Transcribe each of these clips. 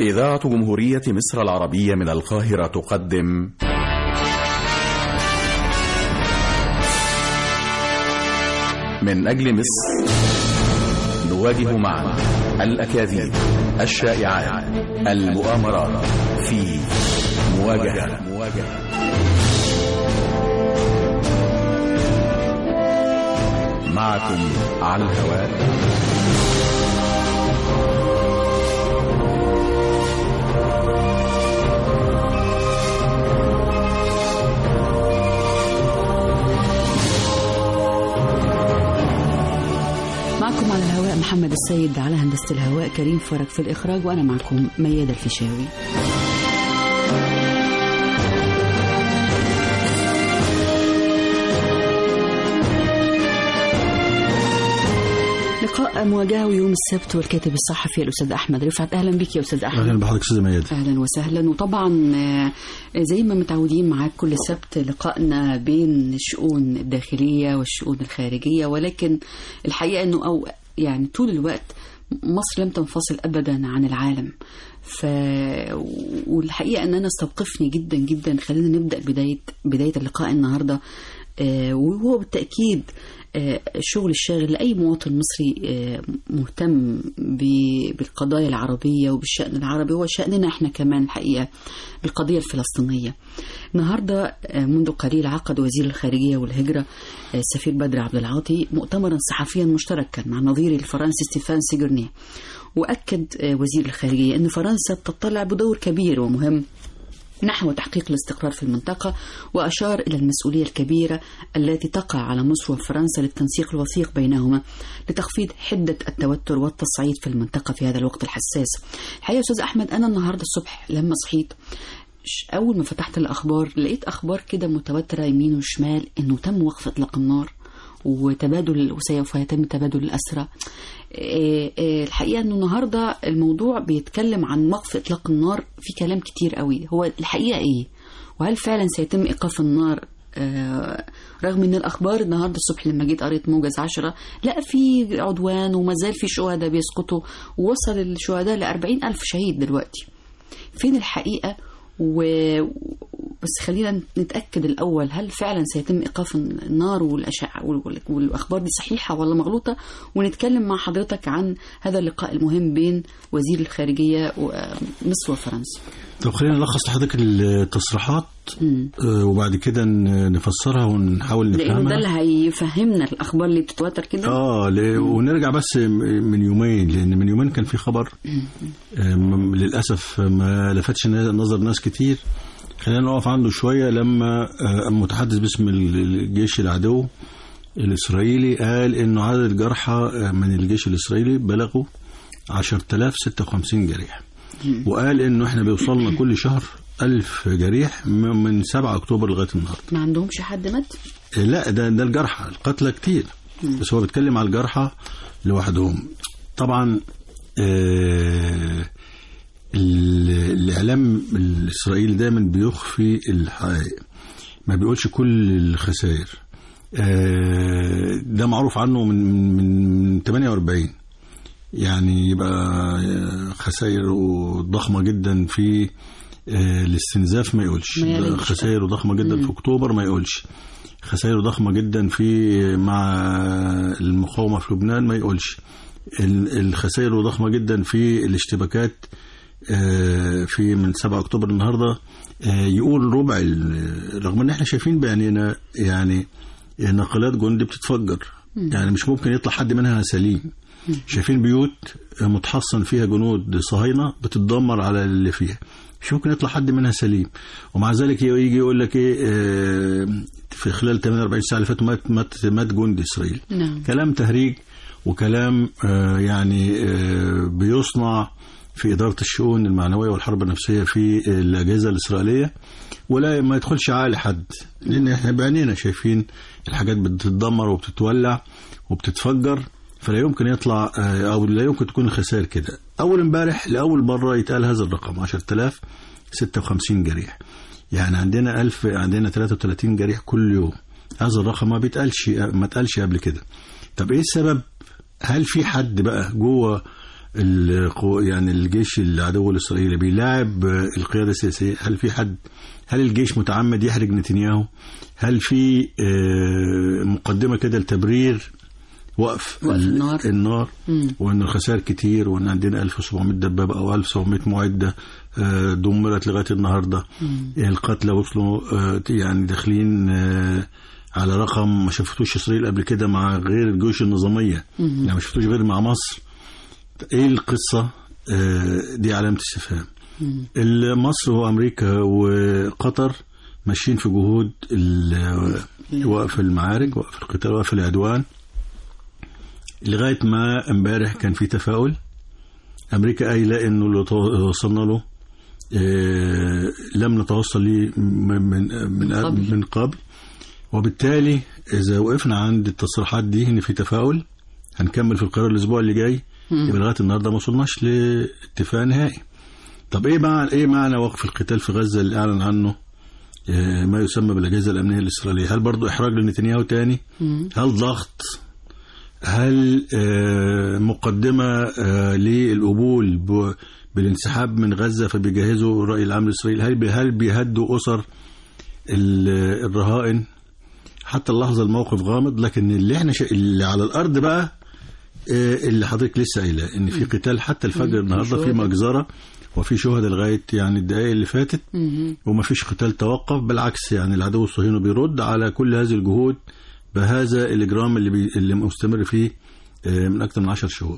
إذاعة جمهورية مصر العربية من القاهرة تقدم من أجل مصر، نواجه معا الأكاذيب، الشائعات، المؤامرات في مواجهة. معكم على الهواء على الهواء محمد السيد، على هندسة الهواء كريم فرج في الإخراج، وأنا معكم ميادة الفيشاوي. لقاء مواجهة يوم السبت، والكاتب الصحفي الأستاذ أحمد رفعت. أهلا بك يا أستاذ أحمد. أهلا بحضرتك أستاذ ميادة. أهلا وسهلا. وطبعا زي ما متعودين معاك كل سبت لقائنا بين الشؤون الداخلية والشؤون الخارجية، ولكن الحقيقة أنه يعني طول الوقت مصر لم تنفصل أبدا عن العالم. والحقيقة أننا استوقفني جدا جدا. خلينا نبدأ بداية اللقاء النهاردة، وهو بالتأكيد الشغل الشاغل لأي مواطن مصري مهتم بالقضايا العربية وبالشأن العربي، هو شأننا احنا كمان الحقيقة بالقضية الفلسطينية. النهاردة منذ قليل عقد وزير الخارجية والهجرة السفير بدر عبد العاطي مؤتمرا صحفيا مشتركا مع نظيره الفرنسي ستيفان سيجورني، وأكد وزير الخارجية أن فرنسا تطلع بدور كبير ومهم نحو تحقيق الاستقرار في المنطقة، وأشار إلى المسؤولية الكبيرة التي تقع على مصر وفرنسا للتنسيق الوثيق بينهما لتخفيض حدة التوتر والتصعيد في المنطقة في هذا الوقت الحساس. الحقيقة أستاذ أحمد، أنا النهاردة الصبح لما صحيت أول ما فتحت الأخبار لقيت أخبار كده متوترة يمين وشمال إنه تم وقف إطلاق النار وتبادل، وسوف يتم تبادل الأسرى. الحقيقة أنه النهاردة الموضوع بيتكلم عن وقف إطلاق النار، في كلام كتير قوي. هو الحقيقة إيه؟ وهل فعلا سيتم إيقاف النار؟ رغم أن الأخبار النهاردة الصبح لما جيت قريت موجز 10 لا في عدوان وما زال في شهداء بيسقطوا، ووصل الشهداء ل40,000 شهيد دلوقتي. فين الحقيقة؟ بس خلينا نتأكد الأول، هل فعلا سيتم إيقاف النار والأخبار دي صحيحة ولا مغلوطة؟ ونتكلم مع حضرتك عن هذا اللقاء المهم بين وزير الخارجية ومصر وفرنسا. طب خلينا نلخص لحضرتك التصريحات وبعد كده نفسرها ونحاول نفهمها، لأنه ده اللي هيفهمنا الأخبار اللي بتتوتر كده. ونرجع بس من يومين، لأن من يومين كان في خبر للأسف ما لفتش نظر ناس كتير. خلينا نقف عنده شوية. لما متحدث باسم الجيش العدو الإسرائيلي قال إنه عدد الجرحى من الجيش الإسرائيلي بلغوا 10,056 جريح، وقال إنه إحنا بيوصلنا كل شهر 1000 جريح من 7 أكتوبر لغاية النهاردة. ما عندهمش حد مات؟ لا، ده الجرحى، القتلى كتير، بس هو بيتكلم على الجرحى لوحدهم. طبعا الإعلام الإسرائيلي دايما بيخفي الحقائق، ما بيقولش كل الخسائر. ده معروف عنه من 48، يعني يبقى خسائر ضخمة جدا في الاستنزاف ما يقولش، خسائر ضخمة جدا في أكتوبر ما يقولش، خسائر ضخمة جدا في مع المقاومة في لبنان ما يقولش، الخسائر ضخمة جدا في الاشتباكات في من 7 أكتوبر النهاردة يقول ربع، رغم ان احنا شايفين بعينينا يعني ناقلات جندي بتتفجر، يعني مش ممكن يطلع حد منها سليم. شايفين بيوت متحصن فيها جنود صهاينة بتتدمر على اللي فيها، مش ممكن يطلع حد منها سليم. ومع ذلك يجي يقول لك ايه، في خلال 48 ساعة اللي فاتوا مات جندي إسرائيلي. كلام تهريج وكلام يعني بيصنع في إدارة الشؤون المعنوية والحرب النفسية في الأجهزة الإسرائيلية، ولا ما يدخلش عقل حد، لأن احنا بعينينا شايفين الحاجات بتتدمر وبتتولع وبتتفجر، فلا يمكن يطلع أو لا يمكن تكون خسائر كده. أول امبارح لأول مرة يتقال هذا الرقم 10,056 جريح، يعني عندنا 33 جريح كل يوم. هذا الرقم ما اتقالش قبل كده. طب ايه السبب؟ هل في حد بقى جوه يعني الجيش العدو الإسرائيلي بيلاعب القيادة السياسية. هل الجيش متعمد يحرج نتنياهو؟ هل في مقدمة كده لتبرير وقف النار وأن الخسائر كتير وأن عندنا 1700 دبابة أو 1700 معدة دمرت لغاية النهاردة، القتلى وصلوا يعني داخلين على رقم ما شفتوش إسرائيل قبل كده مع غير الجيوش النظامية، يعني ما شفتوش غير مع مصر. إيه القصة؟ دي علامة استفهام. مصر وأمريكا وقطر ماشيين في جهود وقف المعارك، وقف القتال، وقف العدوان، لغاية ما امبارح كان في تفاؤل. أمريكا قايلة إنه اللي وصلنا له لم نتوصل ليه من قبل، وبالتالي إذا وقفنا عند التصريحات دي إن في تفاؤل هنكمل في القرار الأسبوع اللي جاي، يبقى لغاية النهاردة ما وصلناش لاتفاق نهائي. طب إيه معنى وقف القتال في غزة اللي أعلن عنه ما يسمى بالأجهزة الأمنية الإسرائيلية؟ هل برضو إحراج لنتنياهو تاني؟ هل ضغط؟ هل مقدمة للقبول بالانسحاب من غزة فبيجهزوا الرأي العام الإسرائيلي؟ هل بيهدوا أسر الرهائن؟ حتى اللحظة الموقف غامض، لكن اللي على الأرض بقى اللي حضرتك لسه قايله إن في قتال حتى الفجر النهاردة، في مجزرة وفي شهداء لغاية يعني الدقائق اللي فاتت، وما فيش قتال توقف، بالعكس يعني العدو الصهيوني بيرد على كل هذه الجهود بهذا الإجرام اللي مستمر فيه من أكثر من 10 شهور.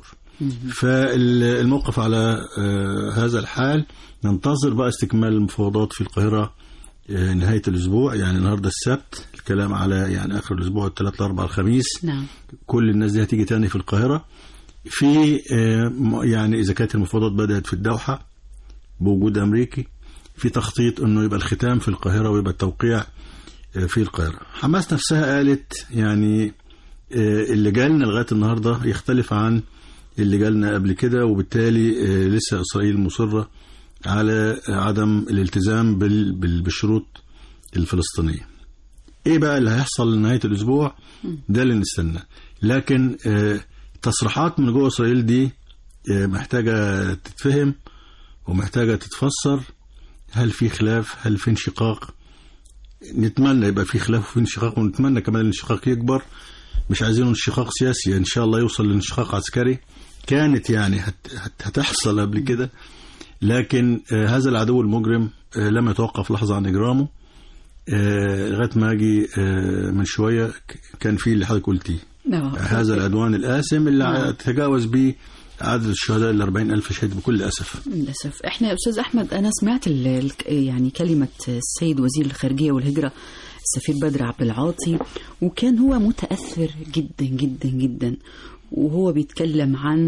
فالموقف على هذا الحال. ننتظر بقى استكمال المفاوضات في القاهرة نهاية الأسبوع، يعني النهاردة السبت، الكلام على يعني آخر الأسبوع 3 4 الخميس. نعم. كل الناس دي هتيجي تاني في القاهرة، في يعني إذا كانت المفاوضات بدأت في الدوحة بوجود أمريكي، في تخطيط أنه يبقى الختام في القاهرة ويبقى التوقيع في القاهرة. حماس نفسها قالت يعني اللي جالنا لغاية النهاردة يختلف عن اللي جالنا قبل كده، وبالتالي لسه إسرائيل مصرة على عدم الالتزام بالشروط الفلسطينية. ايه بقى اللي هيحصل لنهاية الأسبوع؟ ده اللي نستنى. لكن تصريحات من جوه إسرائيل دي محتاجة تتفهم ومحتاجة تتفسر. هل في خلاف؟ هل في انشقاق؟ نتمنى يبقى في خلاف وفي انشقاق، ونتمنى كمان الانشقاق يكبر. مش عايزينه انشقاق سياسي، ان شاء الله يوصل لانشقاق عسكري. كانت يعني هتحصل قبل كده، لكن هذا العدو المجرم لم يتوقف لحظة عن إجرامه لغاية ما أجي من شوية كان فيه اللي حضرتك قلتيه، هذا العدوان الآثم اللي تجاوز به عدد الشهداء 40,000 شهيد بكل أسف. للأسف. احنا يا أستاذ أحمد، أنا سمعت يعني كلمة السيد وزير الخارجية والهجرة السفير بدر عبد العاطي، وكان هو متأثر جدا جدا جدا وهو بيتكلم عن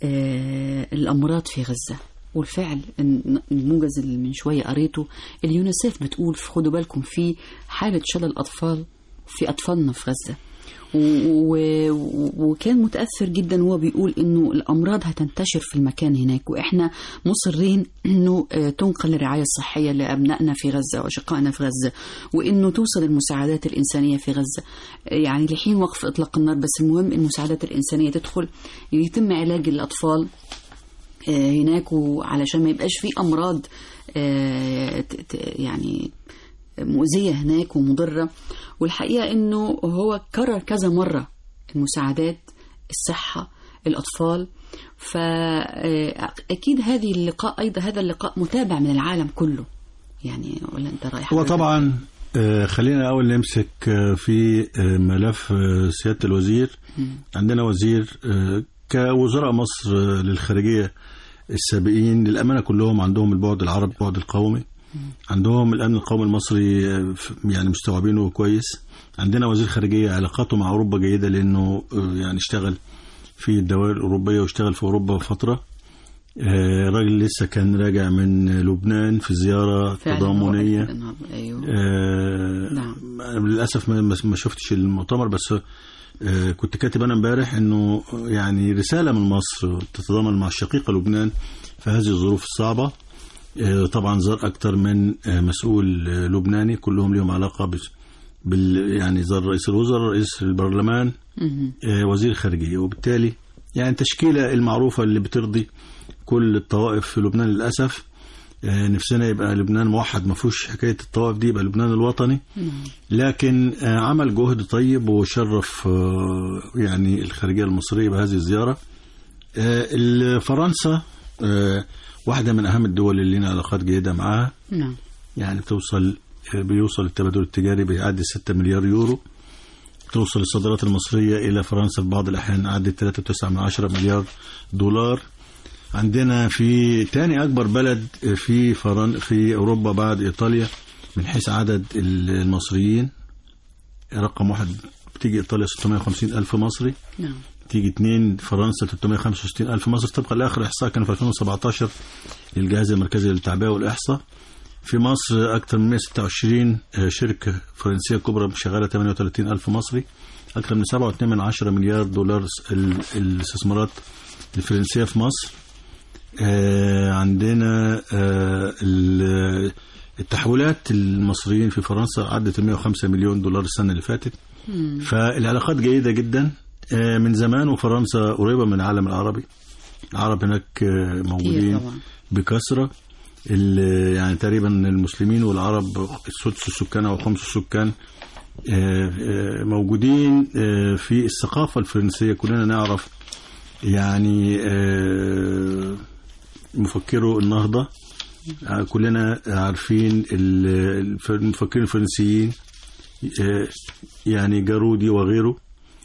الأمراض في غزة. والفعل الموجز اللي من شوية قريته، اليونيسيف بتقول خدوا بالكم في حالة شلل أطفال في أطفالنا في غزة، وكان متأثر جدا وهو بيقول إنه الأمراض هتنتشر في المكان هناك، وإحنا مصرين إنه تنقل الرعاية الصحية لأبنائنا في غزة وأشقائنا في غزة، وإنه توصل المساعدات الإنسانية في غزة يعني لحين وقف إطلاق النار. بس المهم المساعدات الإنسانية تدخل، يتم علاج الأطفال هناك، وعلشان ما يبقاش في أمراض يعني مؤذية هناك ومضرة. والحقيقة إنه هو كرر كذا مرة المساعدات، الصحة، الأطفال. فأكيد هذه اللقاء أيضا، هذا اللقاء متابع من العالم كله يعني، ولا أنت رايح؟ هو طبعا خلينا أول نمسك في ملف سيادة الوزير. عندنا وزير كوزراء مصر للخارجية السابقين للأمانة كلهم عندهم البعد العربي، البعد القومي، عندهم الأمن القومي المصري يعني مستوعبينه كويس. عندنا وزير خارجية علاقاته مع أوروبا جيدة، لأنه يعني اشتغل في الدول الأوروبية واشتغل في أوروبا فترة. راجل لسه كان راجع من لبنان في زيارة تضامنية. نعم. للأسف ما شفتش المؤتمر، بس كنت كاتب أنا امبارح إنه يعني رسالة من مصر تتضامن مع الشقيقة لبنان في هذه الظروف الصعبة. طبعا زار أكثر من مسؤول لبناني كلهم لهم علاقة يعني زار رئيس الوزراء، رئيس البرلمان، وزير الخارجية، وبالتالي يعني التشكيلة المعروفة اللي بترضي كل الطوائف في لبنان للأسف. نفسنا يبقى لبنان موحد، ما فيهوش حكاية الطوائف دي، يبقى لبنان الوطني. لكن عمل جهد طيب وشرف يعني الخارجية المصرية بهذه الزيارة. فرنسا واحدة من أهم الدول اللي لنا علاقات جيدة معها. يعني بيوصل التبادل التجاري بيعدي 6 مليار يورو. توصل الصادرات المصرية إلى فرنسا في بعض الأحيان عدت 3.9 مليار دولار. عندنا في تاني أكبر بلد في أوروبا بعد إيطاليا من حيث عدد المصريين. رقم 1 بتيجي إيطاليا 650 ألف مصري. تيجي 2 فرنسا 365 ألف مصري طبقا لآخر إحصاء كان في 2017 للجهاز المركزي للتعبئة والإحصاء. في مصر أكثر من 126 شركة فرنسية كبرى شغالة 38 ألف مصري. أكثر من 7.2 مليار دولار الاستثمارات الفرنسية في مصر. عندنا التحويلات المصريين في فرنسا عدت 105 مليون دولار السنة اللي فاتت. فالعلاقات جيدة جدا من زمان، وفرنسا قريبة من العالم العربي. العرب هناك موجودين بكثرة، يعني تقريبا المسلمين والعرب سدس السكان أو خمس السكان موجودين في الثقافة الفرنسية. كلنا نعرف يعني مفكرو النهضة، كلنا عارفين المفكرين الفرنسيين يعني جارودي وغيره.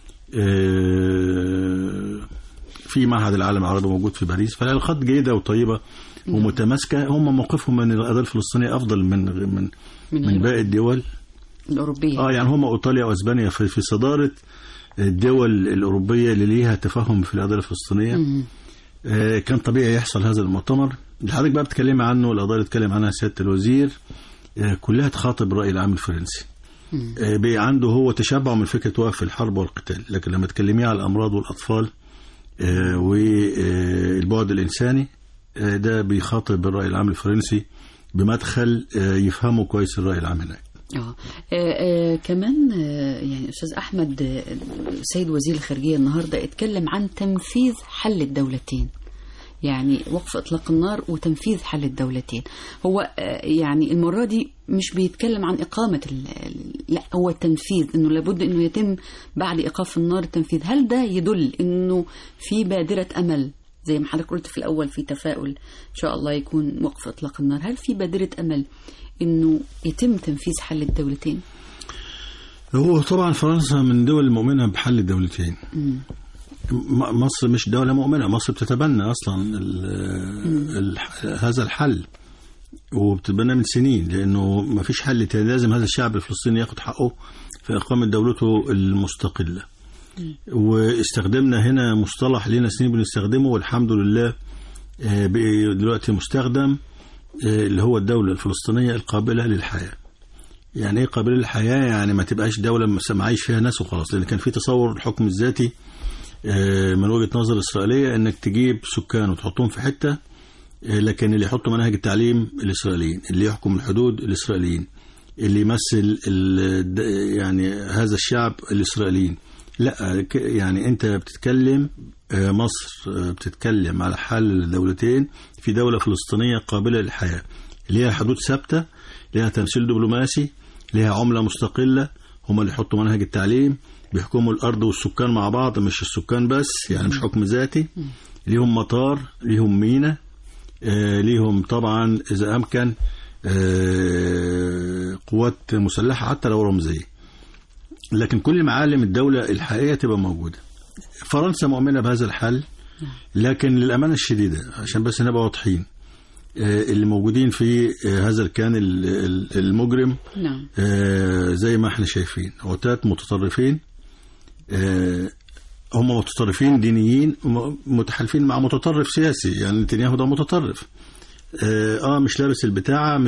في معهد العالم العربي موجود في باريس. فالعلاقات جيدة وطيبة ومتماسكة. هم موقفهم من القضية الفلسطينية أفضل من باقي الدول الأوروبية. يعني هم إيطاليا وأسبانيا في صدارة الدول الأوروبية اللي ليها تفاهم في القضية الفلسطينية. كان طبيعي يحصل هذا المؤتمر اللي حضرتك بقى بتكلم عنه، القضايا اللي اتكلم عنها سيادة الوزير كلها تخاطب الرأي العام الفرنسي. بقى عنده هو تشبع من فكرة وقف الحرب والقتال، لكن لما تكلميه على الأمراض والأطفال والبعد الإنساني ده بيخاطب الرأي العام الفرنسي بمدخل يفهمه كويس الرأي العام هناك. كمان يعني أستاذ أحمد، سيد وزير الخارجية النهاردة اتكلم عن تنفيذ حل الدولتين، يعني وقف إطلاق النار وتنفيذ حل الدولتين. هو يعني المرة دي مش بيتكلم عن إقامة لا، هو التنفيذ، إنه لابد إنه يتم بعد إيقاف النار التنفيذ. هل ده يدل إنه في بادرة أمل زي ما حضرتك قلت في الأول، في تفاؤل إن شاء الله يكون وقف إطلاق النار؟ هل في بادرة أمل إنه يتم تنفيذ حل الدولتين؟ هو طبعا فرنسا من دول المؤمنة بحل الدولتين. مصر مش دولة مؤمنة، مصر بتتبنى أصلا هذا الحل وبتتبنى من سنين، لأنه ما فيش حل تاني. لازم هذا الشعب الفلسطيني ياخد حقه في إقامة دولته المستقلة. واستخدمنا هنا مصطلح لنا سنين بنستخدمه والحمد لله دلوقتي مستخدم، اللي هو الدولة الفلسطينية القابلة للحياة. يعني ايه قابلة للحياة؟ يعني ما تبقاش دولة معايش فيها ناس وخلاص، لأن كان في تصور الحكم الذاتي من وجهة نظر الإسرائيلية انك تجيب سكان وتحطهم في حتة، لكن اللي يحطوا مناهج التعليم الإسرائيليين، اللي يحكم الحدود الإسرائيليين، اللي يمثل يعني هذا الشعب الإسرائيليين. لا، يعني انت بتتكلم مصر بتتكلم على حل دولتين في دولة فلسطينية قابلة للحياة، ليها حدود ثابتة، ليها تمثيل دبلوماسي، ليها عملة مستقلة، هم اللي يحطوا منهج التعليم، بيحكموا الأرض والسكان مع بعض، مش السكان بس، يعني مش حكم ذاتي. ليهم مطار، ليهم ميناء، ليهم طبعا إذا أمكن قوات مسلحة حتى لو رمزية، لكن كل معالم الدولة الحقيقية تبقى موجودة. فرنسا مؤمنة بهذا الحل، لكن للأمانة الشديدة عشان بس نبقى واضحين، اللي موجودين في هذا الكيان المجرم زي ما احنا شايفين عتات متطرفين، هم متطرفين دينيين متحالفين مع متطرف سياسي. يعني نتنياهو ده متطرف، مش لابس البتاعة،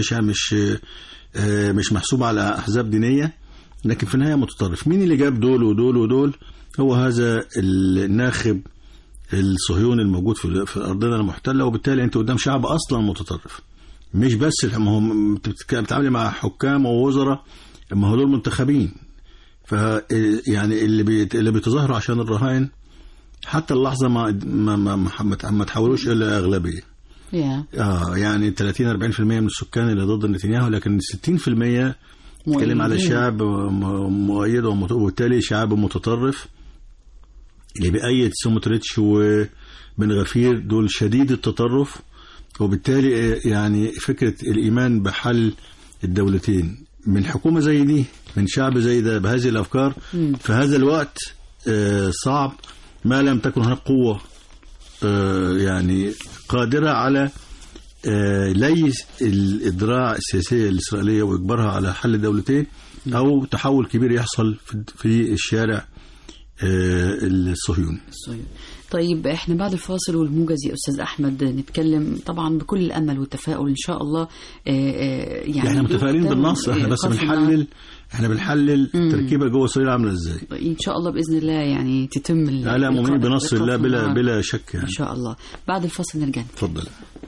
مش محسوب على أحزاب دينية، لكن في النهاية متطرف. مين اللي جاب دول ودول ودول؟ هو هذا الناخب الصهيوني الموجود في أرضنا المحتلة. وبالتالي أنت قدام شعب أصلا متطرف، مش بس هم بتتعامل مع حكام ووزراء، ما هو دول منتخبين. يعني اللي بيتظاهروا عشان الرهائن حتى اللحظة ما تحولوش إلى أغلبية. يعني 30-40% من السكان اللي ضد نتنياهو، لكن 60% تكلم على شعب مؤيد وبالتالي شعب متطرف اللي بيأيد سموتريتش وبن غفير، دول شديد التطرف. وبالتالي يعني فكرة الإيمان بحل الدولتين من حكومة زي دي، من شعب زي ده بهذه الأفكار في هذا الوقت صعب، ما لم تكن هناك قوة يعني قادرة على ليس الإدراع السياسية الإسرائيلية وإجبارها على حل الدولتين، أو تحول كبير يحصل في الشارع الصهيوني. طيب احنا بعد الفاصل والموجز يا أستاذ أحمد نتكلم طبعا بكل الأمل والتفاؤل إن شاء الله. يعني احنا متفائلين بالنص، احنا بس بنحلل التركيبة جوه إسرائيل عاملة ازاي. إن شاء الله بإذن الله يعني تتم. لا مؤمنين بنصر الله بلا شك يعني. إن شاء الله. بعد الفاصل نرجع. تفضل.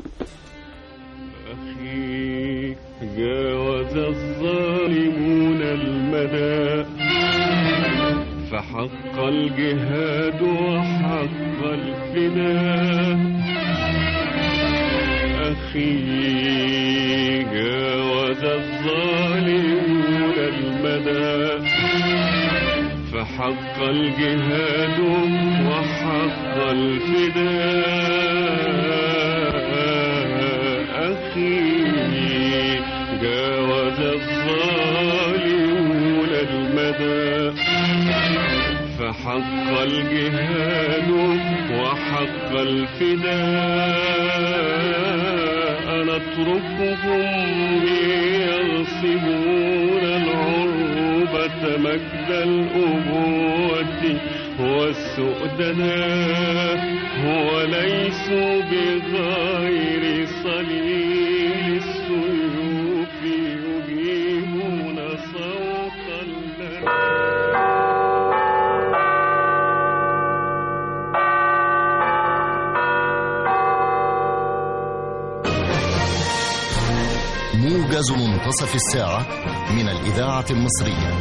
أخي جاوز الظالمون المدى، فحق الجهاد وحق الفداء. أخي جاوز الظالمون المدى، فحق الجهاد وحق الفداء. أخي جاوز الظالمون المدى، فحق الجهاد وحق الفداء. نتركهم يغصبون العروبة مجد الأبوة والسؤدناء، وليسوا بغير صليل السيوف يجيبون صوت الليل. موجز منتصف الساعة من الإذاعة المصرية.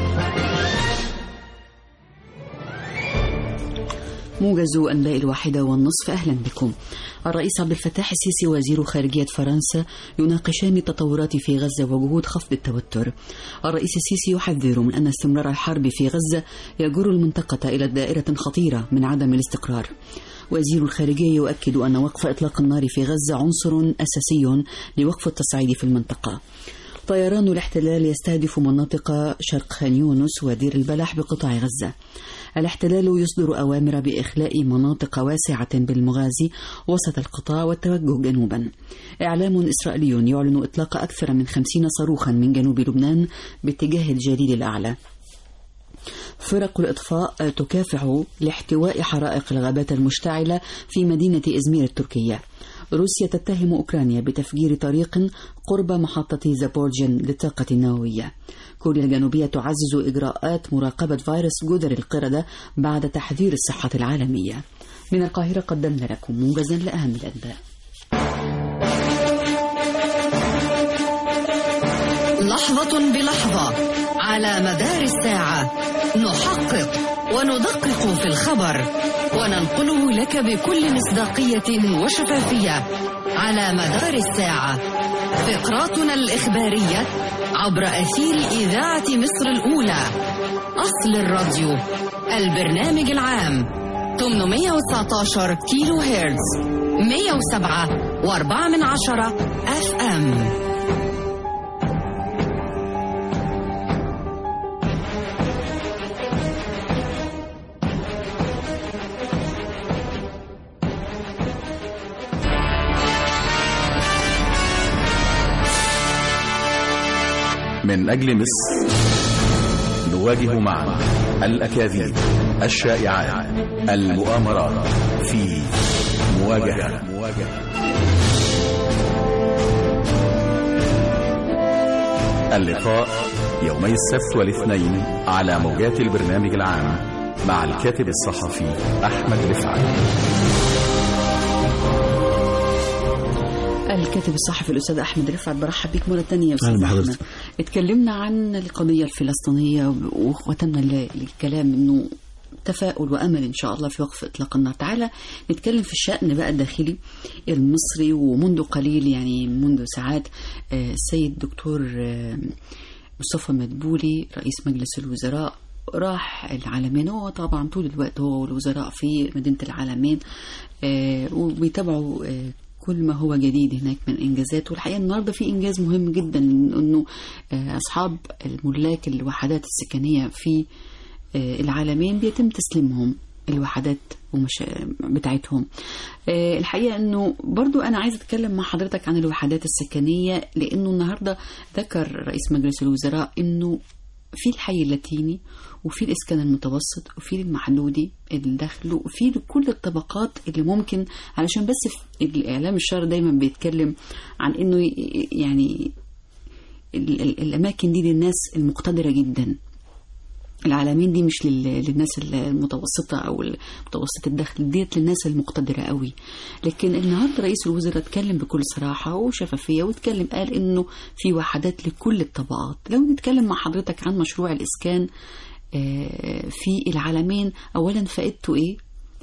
موجز أنباء 1:30. أهلا بكم. الرئيس عبد الفتاح السيسي وزير خارجية فرنسا يناقشان التطورات في غزة وجهود خفض التوتر. الرئيس السيسي يحذر من أن استمرار الحرب في غزة يجر المنطقة إلى دائرة خطيرة من عدم الاستقرار. وزير الخارجية يؤكد أن وقف إطلاق النار في غزة عنصر أساسي لوقف التصعيد في المنطقة. طيران الاحتلال يستهدف مناطق شرق خان يونس ودير البلح بقطاع غزة. الاحتلال يصدر أوامر بإخلاء مناطق واسعة بالمغازي وسط القطاع والتوجه جنوبا. إعلام إسرائيلي يعلن إطلاق أكثر من 50 صاروخا من جنوب لبنان باتجاه الجليل الأعلى. فرق الإطفاء تكافح لاحتواء حرائق الغابات المشتعلة في مدينة إزمير التركية. روسيا تتهم أوكرانيا بتفجير طريق قرب محطة زابورجين للطاقة النووية. كوريا الجنوبية تعزز إجراءات مراقبة فيروس جدر القردة بعد تحذير الصحة العالمية. من القاهرة قدمنا لكم موجزا لأهم الأنباء. لحظة بلحظة على مدار الساعة نحقق وندقق في الخبر وننقله لك بكل مصداقية وشفافية على مدار الساعة. فقراتنا الإخبارية عبر أثير إذاعة مصر الأولى. أصل الراديو، البرنامج العام 819 كيلو هيرتز 107.4 FM. من أجل مصر نواجه معا الأكاذيب، الشائعات، المؤامرات في مواجهة. اللقاء يومي السبت والاثنين على موجات البرنامج العام مع الكاتب الصحفي أحمد رفعت. الكاتب الصحفي الأستاذ أحمد رفعت، برحب بك مرة تانية. أستاذ أحمد، اتكلمنا عن القضية الفلسطينية وختمنا الكلام إنه تفاؤل وأمل إن شاء الله في وقف إطلاق النار. تعالى نتكلم في الشأن بقى الداخلي المصري. ومنذ قليل يعني منذ ساعات السيد دكتور مصطفى مدبولي رئيس مجلس الوزراء راح العالمين. هو طبعا طول الوقت هو والوزراء في مدينة العالمين وبيتابعوا كل ما هو جديد هناك من إنجازات. والحقيقة النهاردة في إنجاز مهم جدا إنه أصحاب الملاك الوحدات السكنية في العالمين بيتم تسليمهم الوحدات بتاعتهم. الحقيقة أنه برضو أنا عايزة أتكلم مع حضرتك عن الوحدات السكنية، لأنه النهاردة ذكر رئيس مجلس الوزراء أنه في الحي اللاتيني وفي الإسكان المتوسط وفي المحدودي الدخل وفي كل الطبقات اللي ممكن، علشان بس في الإعلام الشهر دايما بيتكلم عن أنه يعني الأماكن دي للناس المقتدرة جدا. العالمين دي مش للناس المتوسطة أو متوسط الدخل، ديت للناس المقتدرة قوي. لكن النهاردة رئيس الوزراء اتكلم بكل صراحة وشفافية واتكلم قال إنه في وحدات لكل الطبقات. لو نتكلم مع حضرتك عن مشروع الإسكان في العالمين، أولا فائدته إيه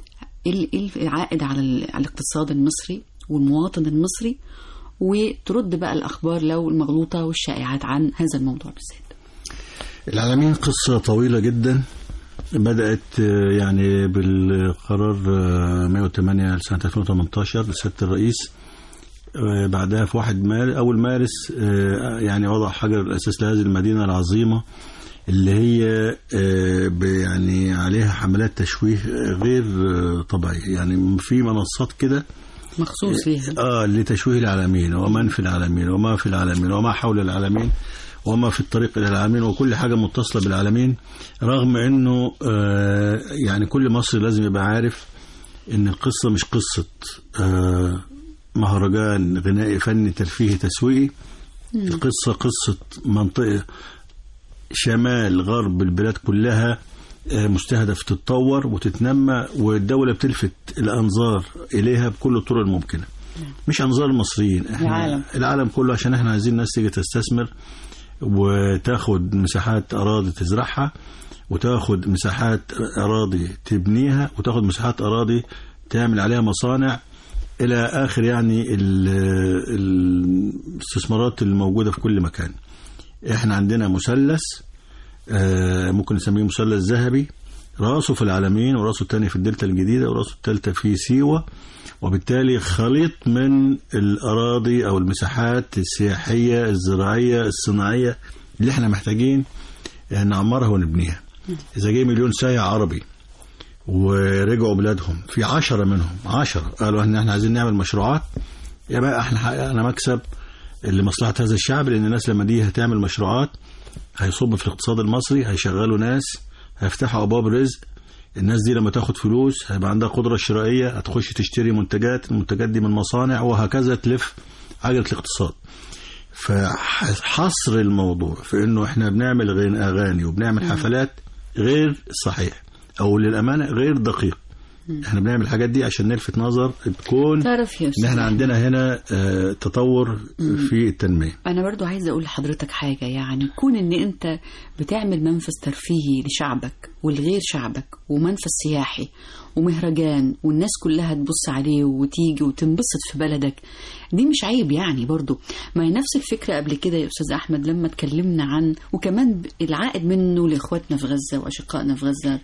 العائد على الاقتصاد المصري والمواطن المصري، وترد بقى الأخبار لو المغلوطة والشائعات عن هذا الموضوع بالذات. العالمين قصة طويلة جدا، بدأت يعني بالقرار 108 لسنة 2018 لسيادة الرئيس. بعدها في 1 أول مارس يعني وضع حجر الأساس لهذه المدينة العظيمة اللي هي يعني عليها حملات تشويه غير طبيعية. يعني في منصات كده مخصوص ليها لتشويه العالمين ومن في العالمين وما في العالمين وما حول العالمين وما في الطريق إلى العالمين وكل حاجة متصلة بالعالمين. رغم أنه يعني كل مصري لازم يبقى عارف أن القصة مش قصة مهرجان غنائي فني ترفيهي تسويقي. القصة قصة منطقة شمال غرب البلاد كلها مستهدف تتطور وتتنمى، والدولة بتلفت الأنظار إليها بكل الطرق الممكنة. مش أنظار المصريين، العالم كله، عشان احنا عايزين الناس تيجي تستثمر وتاخد مساحات أراضي تزرعها، وتاخد مساحات أراضي تبنيها، وتاخد مساحات أراضي تعمل عليها مصانع إلى آخر يعني الاستثمارات الموجودة في كل مكان. احنا عندنا مثلث ممكن نسميه مثلث ذهبي، راسه في العالمين وراسه الثاني في الدلتا الجديدة وراسه الثالثة في سيوة، وبالتالي خليط من الأراضي أو المساحات السياحية الزراعية الصناعية اللي احنا محتاجين نعمرها ونبنيها. إذا جاي 1,000,000 سايح عربي ورجعوا بلادهم، في 10 منهم قالوا ان احنا عايزين نعمل مشروعات، يبقى احنا حققنا مكسب لمصلحة هذا الشعب. لأن الناس لما دي هتعمل مشروعات هيصب في الاقتصاد المصري، هيشغلوا ناس، هيفتحوا أبواب رزق. الناس دي لما تاخد فلوس هيبقى عندها قدرة شرائية، هتخش تشتري المنتجات دي من مصانع، وهكذا تلف عجلة الاقتصاد. فحصر الموضوع في انه احنا بنعمل اغاني وبنعمل حفلات غير صحيح، او للأمانة غير دقيق. احنا بنعمل الحاجات دي عشان نلفت نظر تكون ان احنا عندنا هنا تطور في التنمية. انا برضو عايزة اقول لحضرتك حاجة، يعني كون ان انت بتعمل منفذ ترفيهي لشعبك والغير شعبك ومنفذ سياحي ومهرجان والناس كلها تبص عليه وتيجي وتنبسط في بلدك، دي مش عيب يعني. برضو ما هي نفس الفكرة قبل كده يا أستاذ أحمد لما اتكلمنا عن وكمان العائد منه لإخواتنا في غزة وأشقائنا في غزة.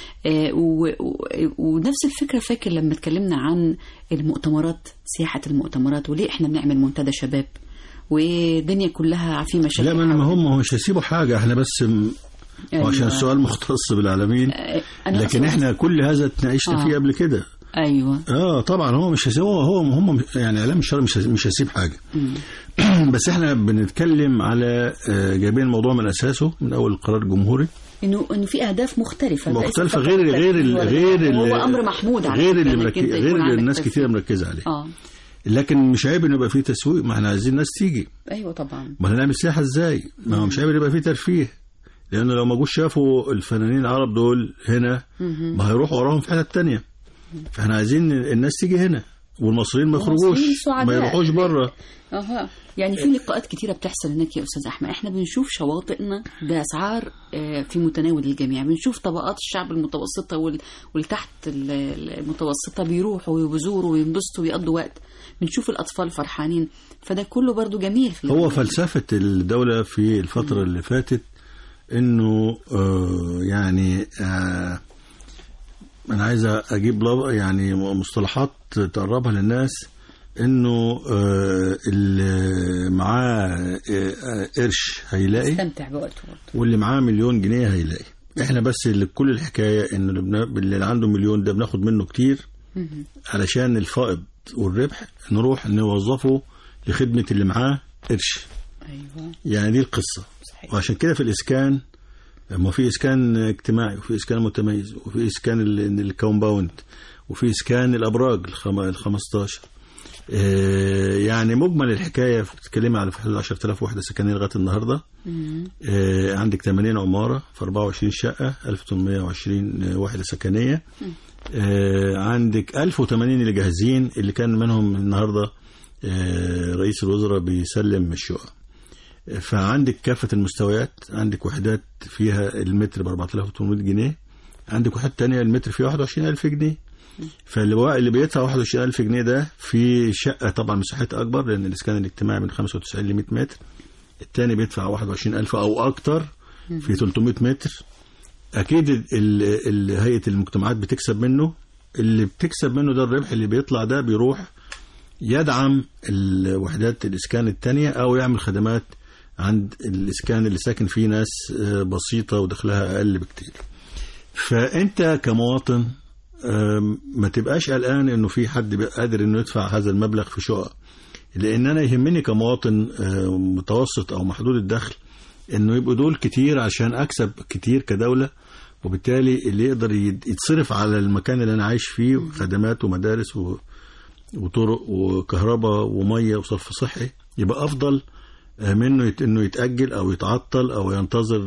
ونفس الفكرة فاكر لما اتكلمنا عن المؤتمرات، سياحة المؤتمرات، وليه احنا بنعمل منتدى شباب والدنيا كلها في مشاكل. لا ما هم مش هيسيبوا حاجة، احنا بس وعشان السؤال مختص بالعالمين، لكن احنا كل هذا اتناقشنا فيه قبل كده. ايوه طبعا هو مش هيسيب، هم يعني اعلام الشرع مش هيسيب حاجة. بس احنا بنتكلم على جايبين الموضوع من اساسه من اول القرار الجمهوري، انه في اهداف مختلفه غير هو امر محمود على غير اللي الناس كتير مركزه عليه. لكن مش عيب ان يبقى فيه تسويق، ما احنا عايزين الناس تيجي. ايوه طبعا. ما هنعمل سياحه ازاي؟ ما هو مش عيب ان يبقى فيه ترفيه، لانه لو ما جوش شافوا الفنانين العرب دول هنا ما هيروحوا وراهم في حته تانية. فاحنا عايزين الناس تيجي هنا والمصريين ما يخرجوش، ما يروحوش بره. يعني في لقاءات كتيرة بتحصل هناك يا أستاذ أحمد، إحنا بنشوف شواطئنا بأسعار في متناول الجميع، بنشوف طبقات الشعب المتوسطة والتحت المتوسطة بيروحوا ويزوروا وينبسطوا ويقضوا وقت، بنشوف الأطفال فرحانين، فده كله برضو جميل. هو فلسفة الدولة في الفترة اللي فاتت إنه يعني أنا عايز أجيب يعني مصطلحات تقربها للناس، إنه اللي معاه قرش هيلاقي، استمتع بوقته، واللي معاه مليون جنيه هيلاقي. إحنا بس كل الحكاية إن اللي عنده مليون ده بناخد منه كتير علشان الفائض والربح نروح نوظفه لخدمة اللي معاه قرش. أيوة. يعني دي القصة. صحيح. وعشان كده في الإسكان، ما في إسكان اجتماعي وفي إسكان متميز وفي إسكان الكومباوند وفي إسكان الأبراج 15. يعني مجمل الحكاية بتتكلم على 10,000 وحدة سكنية لغاية النهاردة. عندك 80 عمارة في 24 شقة، 1820 وحدة سكنية. عندك 1080 اللي جاهزين، اللي كان منهم النهاردة رئيس الوزراء بيسلم الشقق. فعندك كافة المستويات، عندك وحدات فيها المتر ب 4800 جنيه، عندك وحدات تانية المتر فيها 21,000 جنيه. فاللي بيدفع 21,000 جنيه ده في شقة طبعا مساحتها أكبر، لأن الإسكان الاجتماعي من 95 ل 100 متر، التاني بيدفع 21,000 أو أكتر في 300 متر. أكيد هيئة المجتمعات بتكسب منه، اللي بتكسب منه ده الربح اللي بيطلع ده بيروح يدعم الوحدات الإسكان التانية أو يعمل خدمات عند الإسكان اللي ساكن فيه ناس بسيطة ودخلها أقل بكتير. فأنت كمواطن ما تبقاش قلقان إنه في حد قادر إنه يدفع هذا المبلغ في شقق، لأن أنا يهمني كمواطن متوسط أو محدود الدخل إنه يبقوا دول كتير عشان أكسب كتير كدولة، وبالتالي اللي يقدر يتصرف على المكان اللي أنا عايش فيه خدمات ومدارس وطرق وكهرباء ومية وصرف صحي يبقى أفضل منه إنه يتأجل أو يتعطل أو ينتظر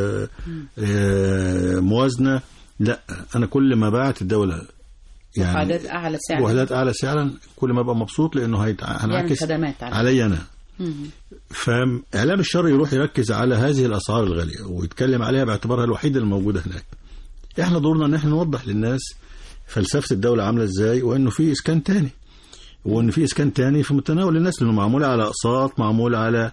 موازنة. لا، أنا كل ما باعت الدولة يعني وحدات أعلى سعرا كل ما بقى مبسوط، لأنه هنعكس علي أنا. فإعلام الشر يروح يركز على هذه الأسعار الغالية ويتكلم عليها باعتبارها الوحيدة الموجودة هناك. إحنا دورنا إن إحنا نوضح للناس فلسفة الدولة عاملة إزاي، وإنه في إسكان تاني، وإن في إسكان تاني في متناول الناس، لأنه معمول على أقساط، معمول على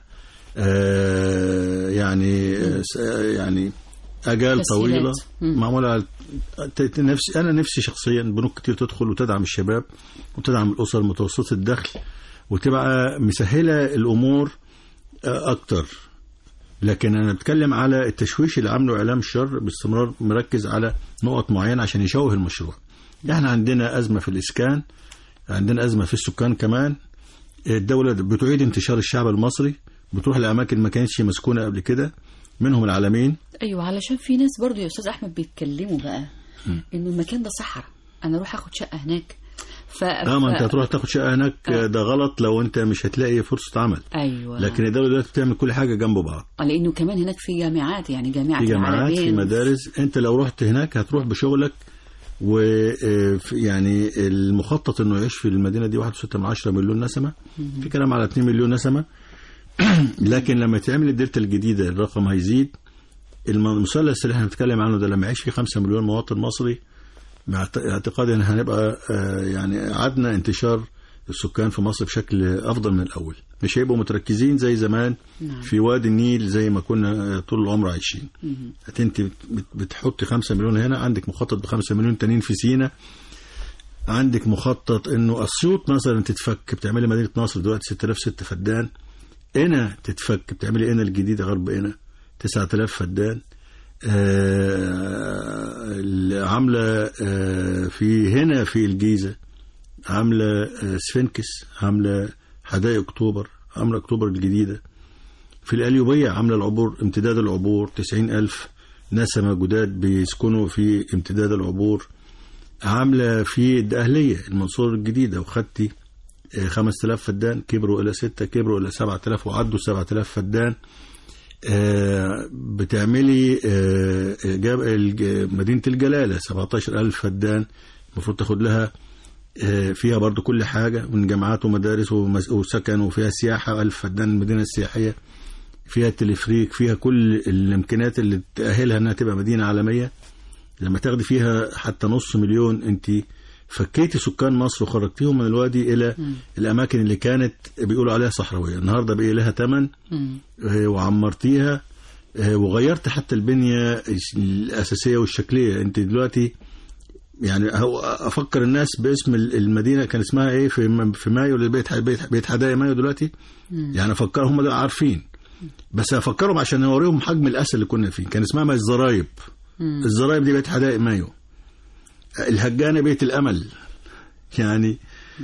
يعني أجال طويلة، معمول على أنا نفسي شخصيا بنوك كتير تدخل وتدعم الشباب وتدعم الأسر متوسطة الدخل وتبقى مسهلة الأمور أكتر. لكن أنا بتكلم على التشويش اللي عامله إعلام الشر باستمرار، مركز على نقط معينة عشان يشوه المشروع. إحنا عندنا أزمة في الإسكان، عندنا أزمة في السكان كمان. الدولة بتعيد انتشار الشعب المصري، بتروح لأماكن ما كانتش مسكونة قبل كده، منهم العلمين. أيوة، علشان في ناس برضو يا أستاذ أحمد بيتكلموا بقى إنه المكان ده صحراء، أنا أروح أخد شقة هناك. ما أنت هتروح تاخد شقة هناك ده غلط لو أنت مش هتلاقي فرصة عمل. أيوة. لكن الدولة دلوقتي بتعمل كل حاجة جنب بعض، لأنه كمان هناك في جامعات، يعني جامعات في مدارس. أنت لو رحت هناك هتروح بشغلك، ويعني المخطط إنه يعيش في المدينة دي 1.6 مليون نسمة، في كلام على 2 مليون نسمة. لكن لما تعمل الدلتا الجديدة الرقم هيزيد. المثلث اللي احنا بنتكلم عنه ده لما يعيش فيه 5 مليون مواطن مصري، مع اعتقادي ان هنبقى يعني عدنا انتشار السكان في مصر بشكل افضل من الاول. مش هيبقوا متركزين زي زمان في وادي النيل زي ما كنا طول العمر عايشين. انت بتحط 5 مليون هنا، عندك مخطط ب5 مليون تانيين في سينا، عندك مخطط انه اسيوط مثلا تتفك، بتعملي مدينة نصر دلوقتي 6006 فدان، قنا تتفك، بتعملي قنا الجديدة غرب قنا 9000 فدان. عاملة في هنا في الجيزة، عاملة سفنكس، عاملة حدائق أكتوبر، عاملة أكتوبر الجديدة. في القليوبية عاملة العبور، امتداد العبور 90,000 نسمة جداد بيسكنوا في امتداد العبور. عاملة في الدقهلية المنصورة الجديدة، وخدتي 5000 فدان، كبروا إلى 6، كبروا إلى 7000 وعدوا 7000 فدان. بتعملي مدينة الجلالة 17,000 فدان، المفروض تاخد لها فيها برضو كل حاجة من جامعات ومدارس وسكن، وفيها سياحة 1000 فدان المدينة السياحية، فيها تلفريك، فيها كل الامكانيات اللي تأهلها انها تبقى مدينة عالمية. لما تاخدي فيها حتى 500,000 انت فكيتي سكان مصر وخرجتيهم من الوادي الى الاماكن اللي كانت بيقولوا عليها صحراوية، النهاردة بقى لها ثمن وعمرتيها وغيرت حتى البنية الأساسية والشكلية. انت دلوقتي يعني افكر الناس باسم المدينه كان اسمها ايه في مايو اللي بيت حدائق مايو دلوقتي، يعني افكرهم ده عارفين، بس افكرهم عشان اوريهم حجم الاسد اللي كنا فيه. كان اسمها الزرايب، الزرايب دي بيت حدائق مايو. الهجانه بيت الامل، يعني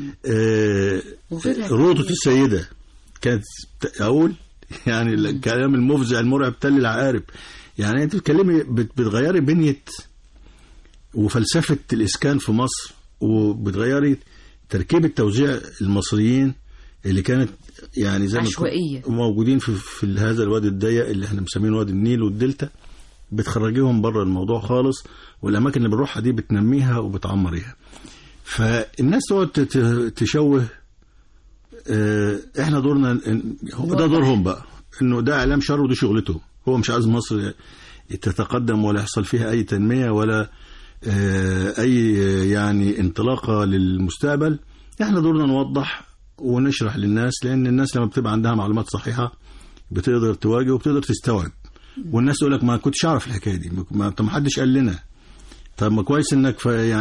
روضه السيده كانت اقول يعني الكلام المفزع المرعب تل العقارب. يعني انت بتتكلمي بتغيري بنيه وفلسفة الإسكان في مصر، وبتغيري تركيبة توزيع المصريين اللي كانت يعني زي عشوائية موجودين في هذا الوادي الضيق اللي احنا مسمينه وادي النيل والدلتا، بتخرجيهم بره الموضوع خالص، والأماكن اللي بنروحها دي بتنميها وبتعمريها. فالناس تقعد تشوه، احنا دورنا ده دورهم بقى، انه ده اعلام شر ودي شغلته. هو مش عايز مصر تتقدم ولا يحصل فيها اي تنمية ولا اي يعني انطلاقه للمستقبل. احنا دورنا نوضح ونشرح للناس، لان الناس لما بتبقى عندها معلومات صحيحه بتقدر تواجه وبتقدر تستوعب. والناس تقول لك ما كنتش اعرف الحكايه دي، ما حدش قال لنا. طب ما كويس انك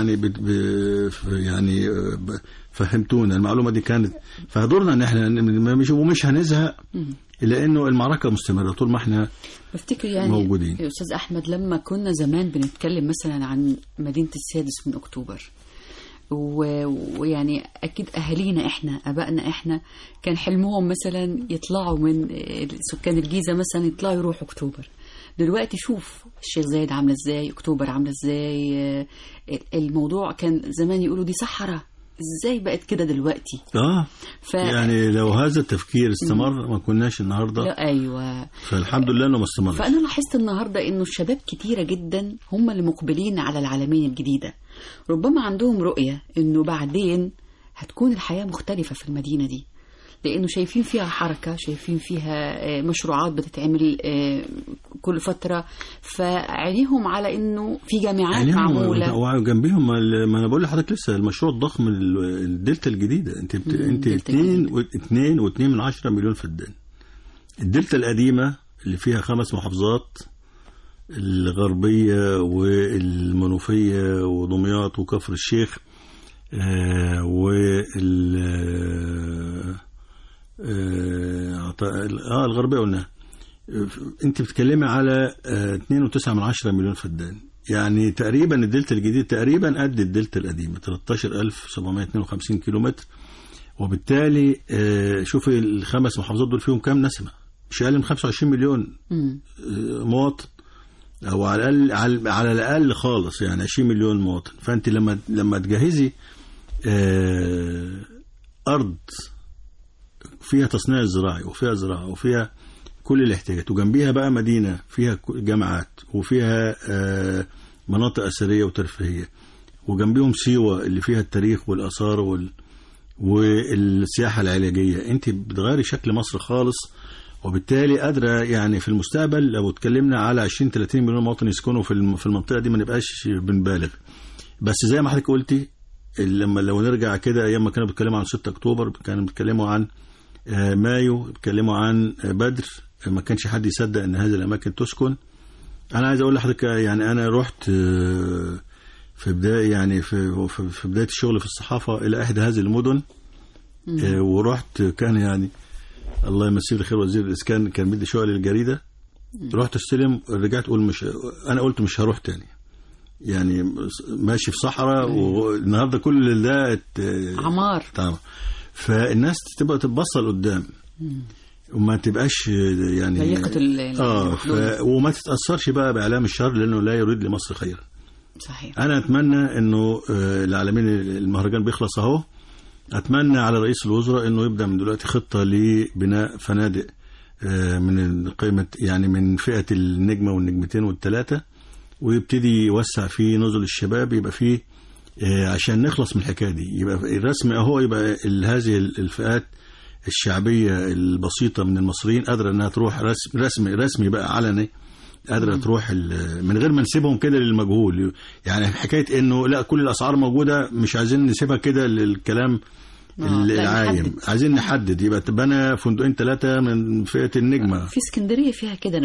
يعني فهمتونا المعلومه دي كانت. فدورنا ان احنا مش هنزهق، لانه المعركه مستمره طول ما احنا بفتكر يعني موجودين. يا استاذ احمد لما كنا زمان بنتكلم مثلا عن مدينه السادس من اكتوبر، ويعني اكيد اهالينا احنا ابائنا احنا كان حلمهم مثلا يطلعوا من سكان الجيزه مثلا يطلعوا يروحوا اكتوبر. دلوقتي شوف الشيخ زايد عامله ازاي، اكتوبر عامله ازاي. الموضوع كان زمان يقولوا دي صحراء، ازاي بقت كده دلوقتي؟ يعني لو هذا التفكير استمر ما كناش النهارده. لا ايوه، فالحمد لله انه ما استمر. فانا لاحظت النهارده انه الشباب كتيره جدا هم اللي مقبلين على العالمين الجديده، ربما عندهم رؤيه انه بعدين هتكون الحياه مختلفه في المدينه دي، لانه شايفين فيها حركه، شايفين فيها مشروعات بتتعمل كل فتره، فعليهم على انه في جامعات معموله وجنبيهم. ما انا بقول لحضرتك لسه المشروع الضخم الدلتا الجديده. انت 2.2 مليون فدان. الدلتا القديمه اللي فيها 5 محافظات، الغربيه والمنوفيه ودمياط وكفر الشيخ الغربية قلنا. انت بتتكلمي على 2.9 مليون فدان، يعني تقريبا الدلتا الجديد تقريبا قد الدلتا القديمة 13,752 كيلومتر. وبالتالي شوفي ال5 محافظات دول فيهم كام نسمة؟ مش أقل من 25 مليون مواطن، أو على الأقل خالص يعني 20 مليون مواطن. فأنت لما تجهزي أرض فيها تصنيع زراعي وفيها زراعة وفيها كل الاحتياجات، وجنبيها بقى مدينة فيها جامعات وفيها مناطق أثرية وترفيهية، وجنبيهم سيوة اللي فيها التاريخ والآثار والسياحة العلاجية، انت بتغيري شكل مصر خالص. وبالتالي قادرة يعني في المستقبل لو اتكلمنا على 20-30 مليون مواطن يسكنوا في المنطقة دي ما نبقاش بنبالغ. بس زي ما حضرتك قلتي، لو نرجع كده ايام ما كانوا بيتكلموا عن 6 اكتوبر، كانوا بيتكلموا عن مايو، بيتكلموا عن بدر، ما كانش حد يصدق ان هذه الاماكن تسكن. انا عايز اقول لحضرتك يعني انا رحت في بدايه يعني في بدايه الشغل في الصحافه الى احدى هذه المدن، ورحت كان يعني الله يمسيه بالخير وزير الاسكان كان بيدي شغل للجريده، رحت استلم، رجعت اقول انا قلت مش هروح تاني. يعني ماشي في صحراء والنهارده كل ده عمار. فالناس تبقى تتبصل قدام وما تبقاش يعني وما تتأثرش بقى بإعلام الشر، لأنه لا يريد لمصر خيرا. صحيح. أنا أتمنى أنه العالمين المهرجان بيخلص أهو، أتمنى على رئيس الوزراء أنه يبدأ من دلوقتي خطة لبناء فنادق من قيمة يعني من فئة النجمة والنجمتين والثلاثة، ويبتدي يوسع فيه نزل الشباب، يبقى فيه عشان نخلص من الحكاية دي. يبقى الرسم أهو، يبقى هذه الفئات الشعبية البسيطة من المصريين قادرة أنها تروح رسمي بقى علني، قادرة تروح من غير ما نسيبهم كده للمجهول. يعني حكاية انه لا كل الاسعار موجودة، مش عايزين نسيبها كده للكلام العايم، عايزين نحدد. يبقى تبنى فندقين 3 من فئة النجمة. في اسكندرية فيها كده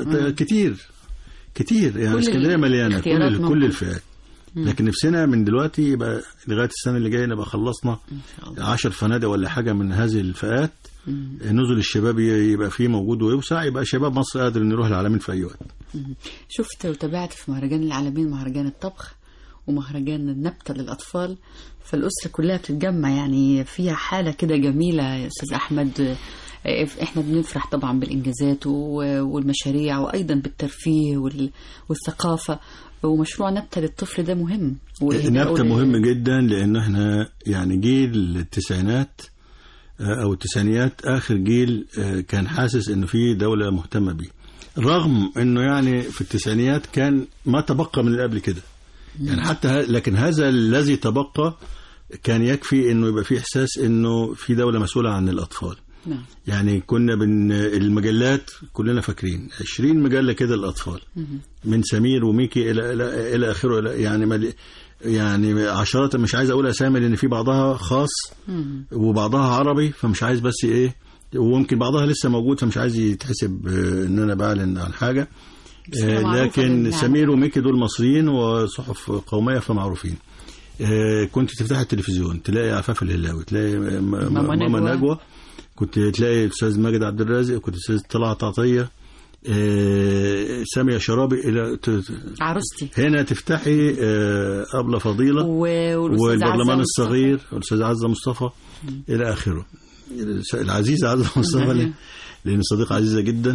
كتير يعني اسكندرية مليانة كل الفئات. لكن نفسنا من دلوقتي يبقى لغاية السنة اللي جاية نبقى خلصنا 10 فنادق ولا حاجة من هذه الفئات. نزل الشباب يبقى فيه موجود ويوسع، يبقى شباب مصر قادر نروح العالمين في أي وقت. شفت وتابعت في مهرجان العالمين، مهرجان الطبخ ومهرجان النبتة للأطفال، فالأسرة كلها بتتجمع، يعني فيها حالة كده جميلة يا أستاذ أحمد. احنا بنفرح طبعا بالإنجازات والمشاريع، وأيضا بالترفيه والثقافة، ومشروع نبتة للطفل ده مهم. نبتة مهم جدا، لأن احنا يعني جيل التسعينات أو التسعينيات آخر جيل كان حاسس إنه في دولة مهتمة بيه، رغم إنه يعني في التسعينيات كان ما تبقى من اللي قبل كده يعني حتى، لكن هذا الذي تبقى كان يكفي إنه يبقى في إحساس إنه في دولة مسؤولة عن الأطفال. يعني كنا المجلات كلنا فاكرين 20 مجلة كده للأطفال، من سمير وميكي إلى آخره، يعني عشرات، مش عايز أقول أسامي لأن في بعضها خاص وبعضها عربي، فمش عايز بس إيه، وممكن بعضها لسه موجود فمش عايز يتحسب إن أنا بعلن عن حاجة. لكن سمير وميكي دول مصريين وصحف قومية فمعروفين. كنت تفتح التلفزيون تلاقي عفاف الهلاوي، تلاقي ماما نجوى، كنت تلاقي الأستاذ ماجد عبد الرازق، كنت الأستاذ طلعت عطية، سامية شرابي، إلى عروستي هنا تفتحي أبلة فضيلة والبرلمان الصغير والأستاذ عزة مصطفى إلى آخره. العزيزة عزة مصطفى لأن صديقة عزيزة جدا.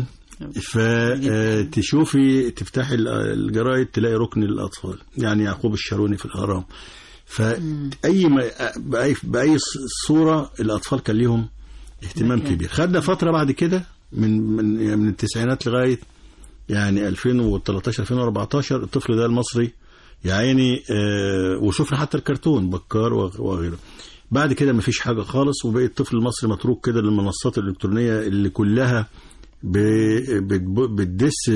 فتشوفي تفتحي الجرايد تلاقي ركن للأطفال، يعني يعقوب الشاروني في الأهرام. بأي صورة الأطفال كان ليهم اهتمام كبير. خدنا فترة بعد كده من التسعينات لغاية يعني 2013 2014 الطفل ده المصري يا عيني، وشوفنا حتى الكرتون بكار وغيره. بعد كده مفيش حاجة خالص، وبقى الطفل المصري متروك كده للمنصات الإلكترونية اللي كلها بتدس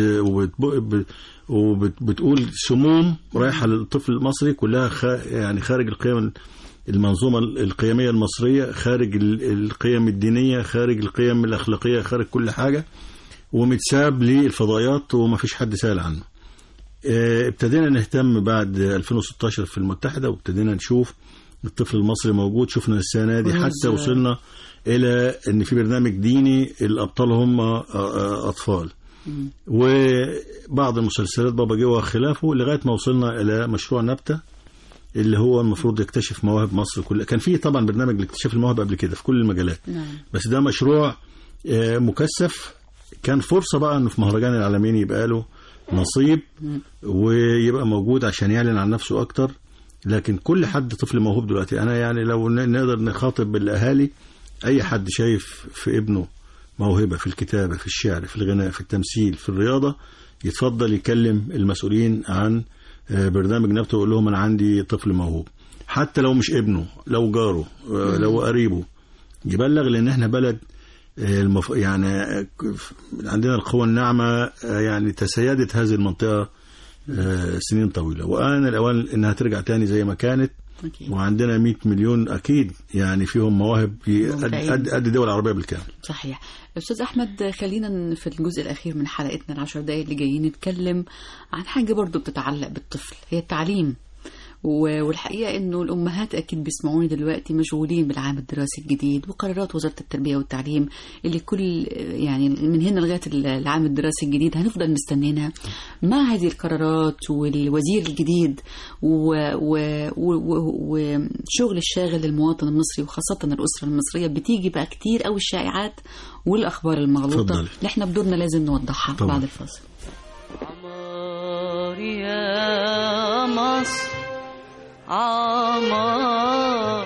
وبتقول سموم رايحة للطفل المصري، كلها يعني خارج القيم، المنظومة القيمية المصرية، خارج القيم الدينية، خارج القيم الأخلاقية، خارج كل حاجة، ومتساب للفضائيات وما فيش حد سأل عنه. ابتدينا نهتم بعد 2016 في المتحدة، وابتدينا نشوف الطفل المصري موجود. شفنا السنة دي حتى وصلنا إلى أن في برنامج ديني الأبطال هم أطفال، وبعض المسلسلات بابا جه وخلافه، لغاية ما وصلنا إلى مشروع نبتة اللي هو المفروض يكتشف مواهب مصر كلها. كان فيه طبعا برنامج لاكتشاف المواهب قبل كده في كل المجالات، بس ده مشروع مكثف. كان فرصة بقى انه في مهرجان العالمين يبقى له نصيب ويبقى موجود عشان يعلن عن نفسه اكتر. لكن كل حد طفل موهوب دلوقتي، انا يعني لو نقدر نخاطب بالاهالي، اي حد شايف في ابنه موهبة في الكتابة، في الشعر، في الغناء، في التمثيل، في الرياضة، يتفضل يكلم المسؤولين عن برنامج نبتة ويقول لهم أنا عندي طفل موهوب، حتى لو مش ابنه، لو جاره، لو قريبه، يبلغ. لأن احنا بلد يعني عندنا القوى الناعمة، يعني تسيدت هذه المنطقة سنين طويلة، وآن الأوان إنها ترجع تاني زي ما كانت. وعندنا 100 مليون أكيد يعني فيهم مواهب قد الدول العربية بالكامل. صحيح. أستاذ أحمد، خلينا في الجزء الأخير من حلقتنا 10 دقايق اللي جايين نتكلم عن حاجة برضو بتتعلق بالطفل، هي التعليم. والحقيقة إنه الأمهات أكيد بيسمعوني دلوقتي مشغولين بالعام الدراسي الجديد وقرارات وزارة التربية والتعليم اللي كل يعني من هنا لغاية العام الدراسي الجديد هنفضل مستنينها مع هذه القرارات والوزير الجديد وشغل الشاغل للمواطن المصري وخاصة الأسرة المصرية. بتيجي بقى كتير أو الشائعات والأخبار المغلوطة اللي احنا بدورنا لازم نوضحها طبعا. بعد الفاصل. عمار يا مصر عمار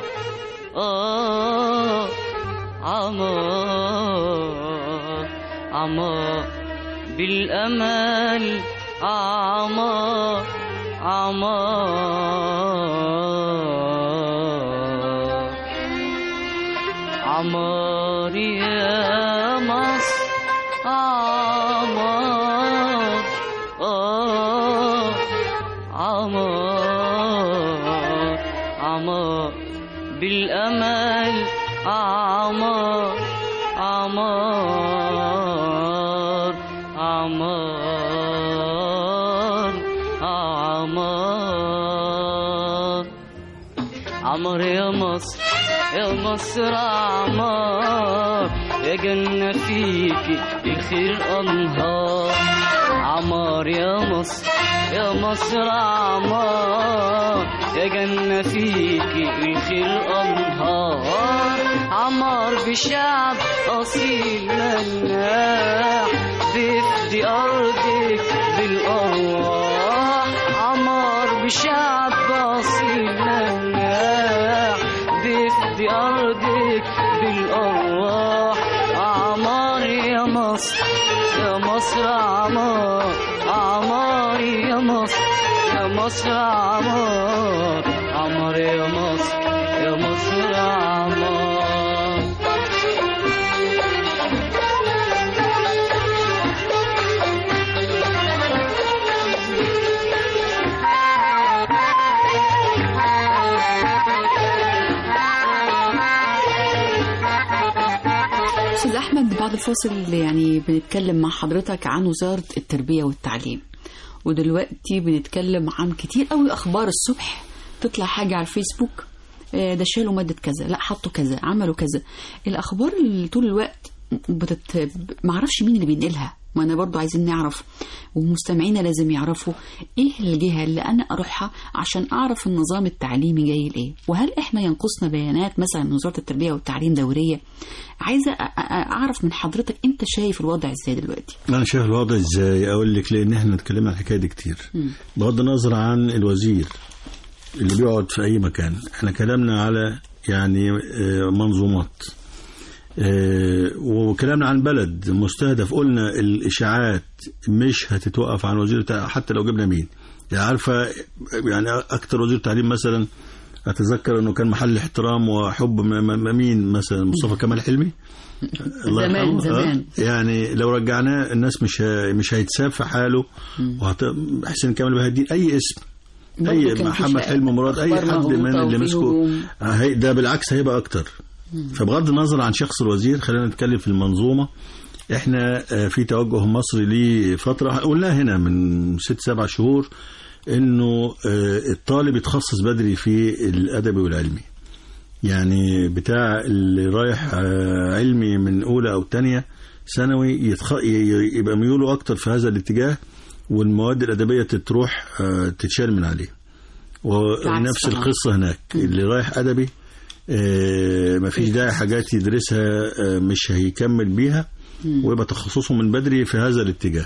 عمار عمار بالأمل عمار عمار يا مصر عمار عمار عمار بالأمل عمار عمار عمار عمار عمار يا مصر يا مصر عمار يا جنة فيكي الخير أنهار عمار يا مصر يا مصر عمار يا جنة فيكي الخير أنهار عمار بشعب أصيل مناح بيفدي أرضك بالأرواح عمار بشعب أصيل مناح بيفدي أرضك بالأرواح عمار يا مصر يا مصر عمار عمار يا مصر يا مصر عمار عمار يا مصر يا مصر عمار أستاذ أحمد، بعد الفاصل يعني بنتكلم مع حضرتك عن وزارة التربية والتعليم، ودلوقتي بنتكلم عن كتير قوي أخبار الصبح تطلع حاجة على الفيسبوك، ده شالوا مادة كذا، لا حطوا كذا، عملوا كذا. الأخبار اللي طول الوقت معرفش مين اللي بينقلها، ما أنا برضو عايزين نعرف، ومستمعينا لازم يعرفوا إيه الجهة اللي أنا أروحها عشان أعرف النظام التعليمي جاي لإيه، وهل إحنا ينقصنا بيانات مثلا من وزارة التربية والتعليم دورية. عايزة أعرف من حضرتك أنت شايف الوضع إزاي دلوقتي؟ أنا شايف الوضع إزاي أقول لك، لأن إحنا اتكلمنا عن الحكاية دي كتير بغض النظر عن الوزير اللي بيقعد في أي مكان. إحنا كلامنا على يعني منظومات، وكلامنا عن بلد مستهدف. قلنا الإشاعات مش هتتوقف عن وزير حتى لو جبنا مين. يعني عارفة يعني أكتر وزير تعليم مثلا أتذكر أنه كان محل احترام وحب مين مثلا مصطفى كمال حلمي الله زمان. يعني لو رجعناه الناس مش هيتساب في حاله. حسين كمال بهدين أي اسم، أي محمد حلمي مراد، أي حد من اللي مسكه ده بالعكس هيبقى أكتر. فبغض النظر عن شخص الوزير خلينا نتكلم في المنظومة. احنا في توجه مصري لفترة قلنا هنا من 6-7 شهور انه الطالب يتخصص بدري في الادبي والعلمي. يعني بتاع اللي رايح علمي من اولى او تانية ثانوي يبقى ميوله اكتر في هذا الاتجاه، والمواد الادبية تروح تتشال من عليه. ونفس القصة هناك، اللي رايح ادبي مفيش داعي حاجات يدرسها مش هيكمل بيها، ويبقى تخصصه من بدري في هذا الاتجاه.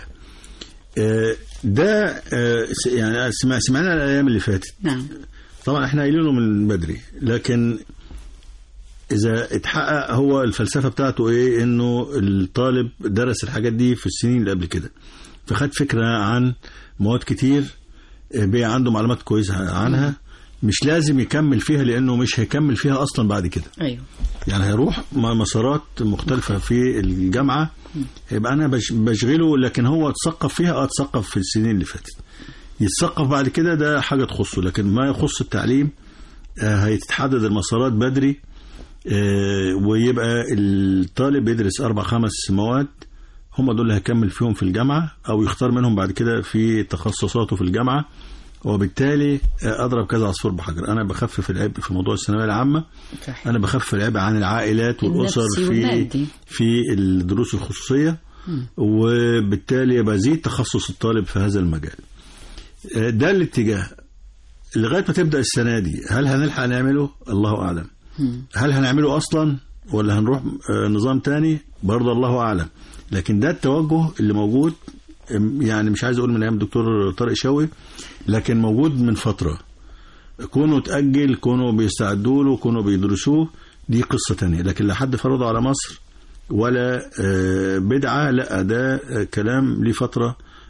ده يعني سمعنا الأيام اللي فاتت. نعم. طبعا احنا قايلينه من بدري، لكن إذا اتحقق هو الفلسفة بتاعته ايه؟ انه الطالب درس الحاجات دي في السنين اللي قبل كده، فخد فكرة عن مواد كتير، بقى عنده معلومات كويسة عنها، مش لازم يكمل فيها لأنه مش هيكمل فيها أصلا بعد كده. أيوه. يعني هيروح مسارات مختلفة في الجامعة، يبقى أنا بشغله، لكن هو اتثقف فيها اتثقف في السنين اللي فاتت، يتثقف بعد كده ده حاجة تخصه. لكن ما يخص التعليم هيتحدد المسارات بدري، ويبقى الطالب يدرس 4-5 مواد هم دول اللي هيكمل فيهم في الجامعة، أو يختار منهم بعد كده في تخصصاته في الجامعة. وبالتالي أضرب كذا عصفور بحجر. أنا بخفف العبء في موضوع الثانوية العامة، أنا بخفف العبء عن العائلات والأسر في الدروس الخصوصية، وبالتالي بزيد تخصص الطالب في هذا المجال. ده الاتجاه لغاية ما تبدأ السنة دي. هل هنلحق نعمله؟ الله أعلم. هل هنعمله أصلا ولا هنروح نظام تاني؟ برضه الله أعلم. لكن ده التوجه اللي موجود، يعني مش عايز أقول من أيام الدكتور طارق شوقي، لكن موجود من فترة. كونوا تأجل، كونوا بيستعدوا له، كونوا بيدرسوه، دي قصة تانية. لكن لا حد فرضه على مصر ولا بدعة، لا ده كلام ليه فترة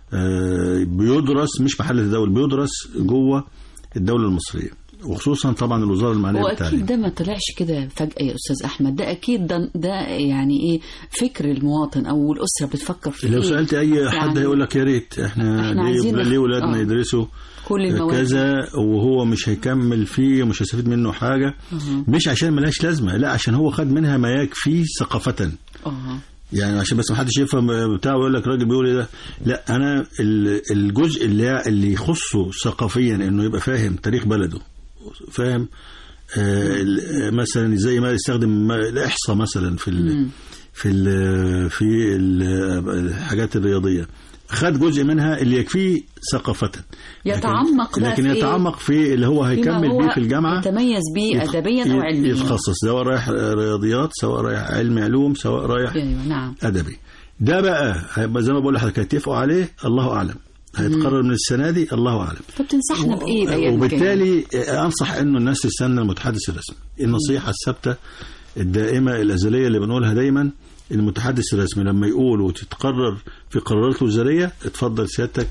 بيدرس مش محل تداول، بيدرس جوه الدولة المصرية، وخصوصا طبعا الوزارة المعنية بالتعليم. واكيد ده ما طلعش كده فجأة يا استاذ احمد، ده اكيد ده يعني ايه فكر المواطن او الاسرة بتفكر فيه. لو سألت اي حد هيقول لك يا ريت احنا ليه ولادنا يدرسوا كل المواد كذا وهو مش هيكمل فيه ومش هيستفيد منه حاجة. مش عشان ملهاش لازمة، لا عشان هو خد منها ما يكفي ثقافة. يعني عشان بس ما حدش يفهم بتاعه ويقول لك راجل بيقول ايه ده. لا انا الجزء اللي يخصه ثقافيا انه يبقى فاهم تاريخ بلده، فاهم مثلا زي ما يستخدم الاحصاء مثلا في الحاجات الرياضيه، خد جزء منها اللي يكفيه ثقافة، يتعمق لكن يتعمق في اللي هو هيكمل بيه في الجامعة، يتميز بيه أدبيا أو علميا، يتخصص سواء رايح رياضيات سواء رايح علوم سواء رايح نعم. أدبي. ده بقى هيبقى زي ما بقول لحضرتك هيتفقوا عليه الله أعلم، هيتقرر من السنة دي الله أعلم. فبتنصحنا بإيه بقى؟ وبالتالي أنصح إنه الناس تستنى المتحدث الرسمي. النصيحة الثابتة الدائمة الأزلية اللي بنقولها دايما، المتحدث الرسمي لما يقول وتتقرر في قرارات وزارية اتفضل سيادتك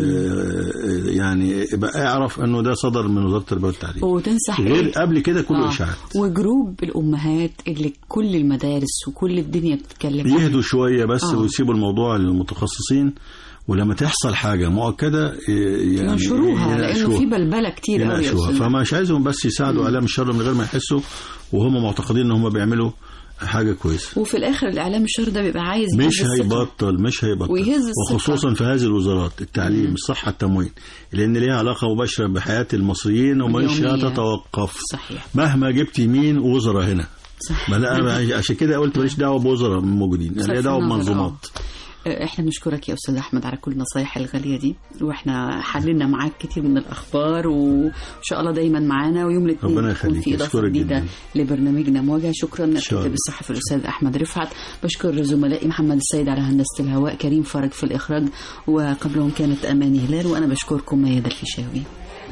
يعني بقى اعرف انه ده صدر من وزارة التربية والتعليم، وتنصح غير قبل كده كله اشاعات. وجروب الامهات اللي كل المدارس وكل الدنيا بتتكلم يهدوا شوية بس ويسيبوا الموضوع للمتخصصين، ولما تحصل حاجة مؤكدة يعني ينشروها لأنه في بلبلة كتير قوي. فمش عايزهم بس يساعدوا على الشر من غير ما يحسوا، وهم معتقدين ان هم بيعملوا حاجة كويسة. وفي الآخر الإعلام الشر ده بيبقى عايز مش هيبطل وخصوصا في هذه الوزارات، التعليم الصحة التموين، لأن ليها علاقة مباشرة بحياة المصريين ومش هتتوقف. صحيح. مهما جبت مين وزراء هنا. صحيح. ما لا عشان كده قلت ماليش دعوة بوزراء موجودين، يعني ليها دعوة بمنظومات. احنا بنشكرك يا استاذ احمد على كل النصايح الغاليه دي، واحنا حللنا معاك كتير من الاخبار، وان شاء الله دايما معانا، ويوم الاثنين يكون في اضافه جديده لبرنامجنا مواجهه. شكرا الكاتب الصحفي الاستاذ احمد رفعت. بشكر زملائي محمد السيد على هندسه الهواء، كريم فرج في الاخراج، وقبلهم كانت اماني هلال، وانا بشكركم ميادة الفيشاوي.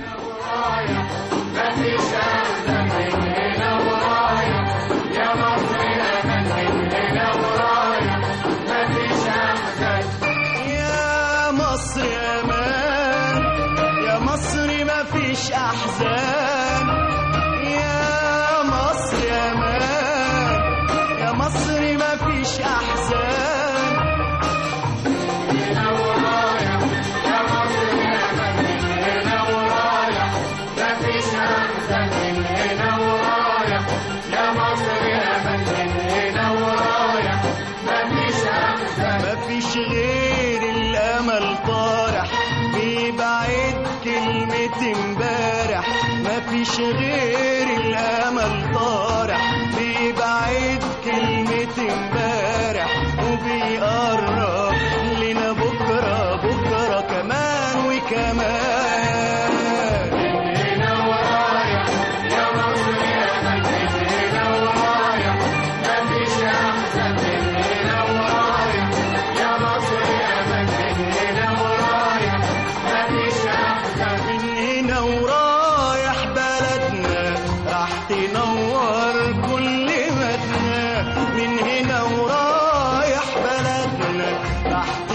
أحزان يا مصر يا مان، يا مصر ما فيش أحزان. هنا ورايا يا مصر يا مان، هنا ورايا ما فيش أحزان. هنا ورايا يا مصر يا مان، هنا ورايا ما فيش أحزان. ما فيش غير الأمل طارح بيبعد كلمة امبارح، مفيش غير الامل طارح بيبعد كلمة امبارح، وبيقرب لنا بكرة بكرة كمان وكمان. هنا ورايا يا مصر يا مجد، هنا ورايا مفيش احسن. هنا ورايا يا مصر يا مجد، هنا ورايا مفيش احسن. من هنا ورايح بلدنا راح تنور كل مدنا، من هنا ورايح بلدنا راح